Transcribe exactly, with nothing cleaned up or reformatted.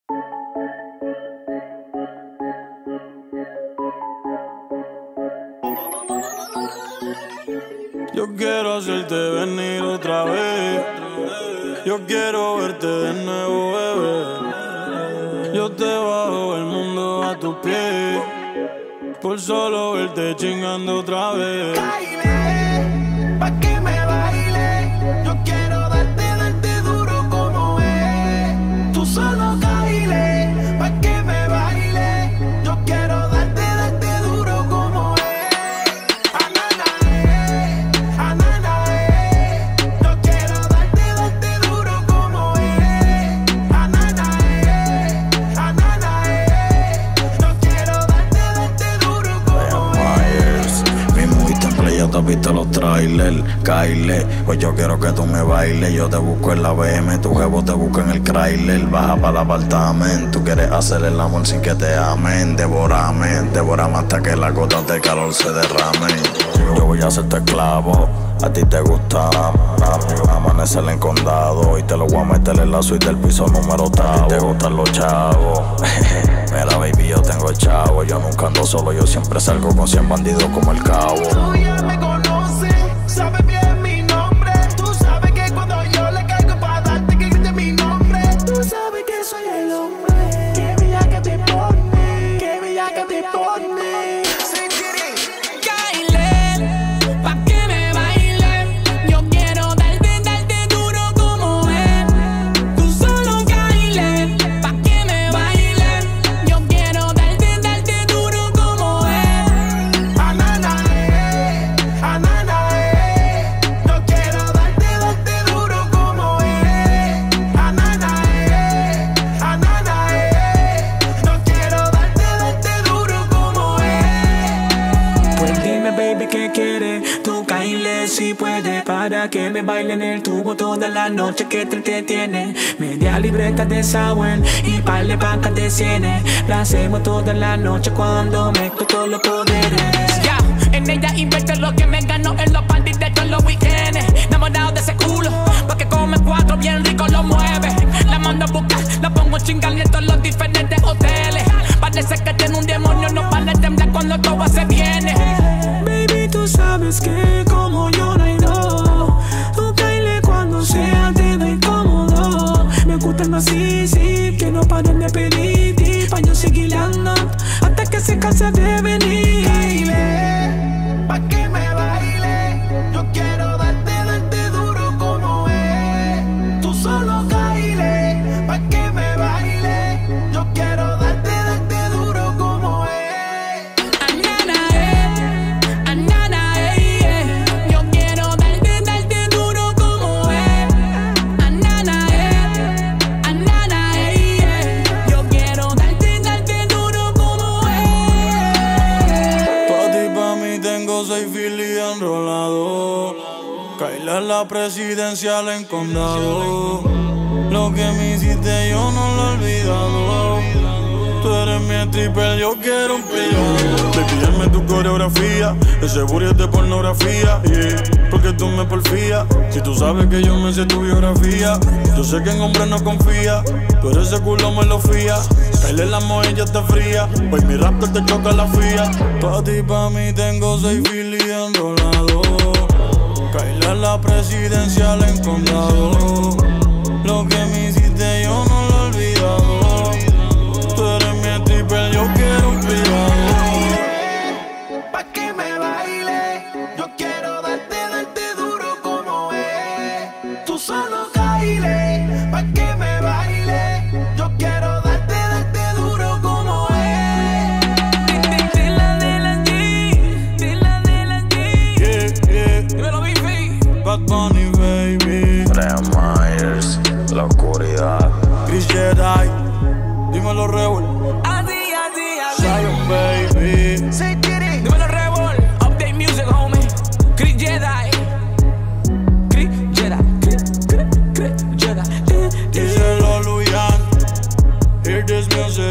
Yo quiero hacerte venir otra vez. Yo quiero verte de nuevo, bebé. Yo te bajo el mundo a tus pies por solo verte chingando otra vez. Baile, pa' que me baile. Yo quiero darte, darte duro como es. Tú solo baile, pa' que me baile. Yo quiero darte, darte duro como es. Anana, eh, anana, eh. Yo quiero darte, darte duro como es. Anana, eh, anana, eh. Yo quiero darte, darte duro como es. Mismo y temple, ya te has visto los trailers. Kyle, pues yo quiero que tú me bailes. Yo te busco en la B M, tu jevo te busca en el Chrysler. Baja para el apartamento, tú quieres hacer el amor sin que te amen. Devórame, devórame hasta que las gotas de calor se derramen. Yo voy a hacerte esclavo, a ti te gusta amanecer en condado. Y te lo voy a meter en la suite del piso número octavo. A ti te gustan los chavos. Mira baby, yo tengo el chavo. Yo nunca ando solo, yo siempre salgo con cien bandidos como el cabo. Tú ya me conoces, sabes bien mi nombre. Tú sabes que cuando yo le caigo pa' darte que grite mi nombre. Tú sabes que soy el hombre. Qué bella que te pone, qué bella que te pone. Kyle, pa' que me baile. Yo quiero darte, darte duro como es. Tú solo Kyle, pa' que me baile. Yo quiero darte, darte duro como es. Anana, eh, anana, eh. Yo quiero darte, darte duro como es. Anana, eh, anana, eh. Yo quiero darte, darte duro como es. Pues dime baby qué quieres, tú Kyle si puedes. Para que me baile en el tubo toda la noche que te entretiene. Media libreta de Sawen y par de bancas de cienes. La hacemos toda la noche cuando mezclo todos los poderes. Ya, en ella invierto lo que me gano en los parties de todos los weekends. Enamorado de ese culo, porque come cuatro bien rico lo mueve. La mando a buscar, la pongo a chingar en todos los diferentes hoteles. Parece que tiene un demonio, no para de temblar cuando todo se viene. Baby tú sabes que como yo no hay no. Tú Kyle cuando sea te doy cómodo. Me gustan así, sí, que no paren de pedir. Pa' yo seguir andando hasta que se canse de venir. Kyle, pa' que me baile. Yo quiero darte, darte duro como es. Tú solo Kyle, pa' que me baile. Yo quiero darte, darte duro como es. Anana, eh, anana, eh, eh. Yo quiero darte, darte duro como es. Anana, eh, anana, eh, eh. Yo quiero darte, darte duro como es. Pa' ti, pa' mí tengo seis filis enrolados. Kyle es la presidencial en condado. Lo que me hiciste yo no lo he olvidado. Tú eres mi stripper, yo quiero un privado. Baby, hazme tu coreografía, ese booty es de pornografía, yeah. Porque tú me porfías, si tú sabes que yo me sé tu biografía. Yo sé que en hombres no confía, pero ese culo me lo fía. Kyle la mojilla está fría, pues mi raptor te choca la fía. Pa' ti, pa' mí tengo seis filis enrolados. Kyle es la presidencial en condado. Lo que me hiciste yo no lo he olvidado. Tú eres mi stripper, yo quiero un privado. Pa' que me baile. Yo quiero darte, darte duro como es. Tú solo Kyle, pa' que me baile. Yo quiero darte, darte duro como es. De la de la G, de la de la G. Yeah, yeah. Dímelo, Bifi. Bad Bunny, baby. Brian Myers, la oscuridad. Chris Jedi, dímelo Rebel. Así, así, así. Zion, baby. Say it. Dímelo, Rebel. Update music, homie. Chris Jedi. Chris Jedi. Chris, Chris, Chris Jedi. Díselo, Luyan. Hear this music.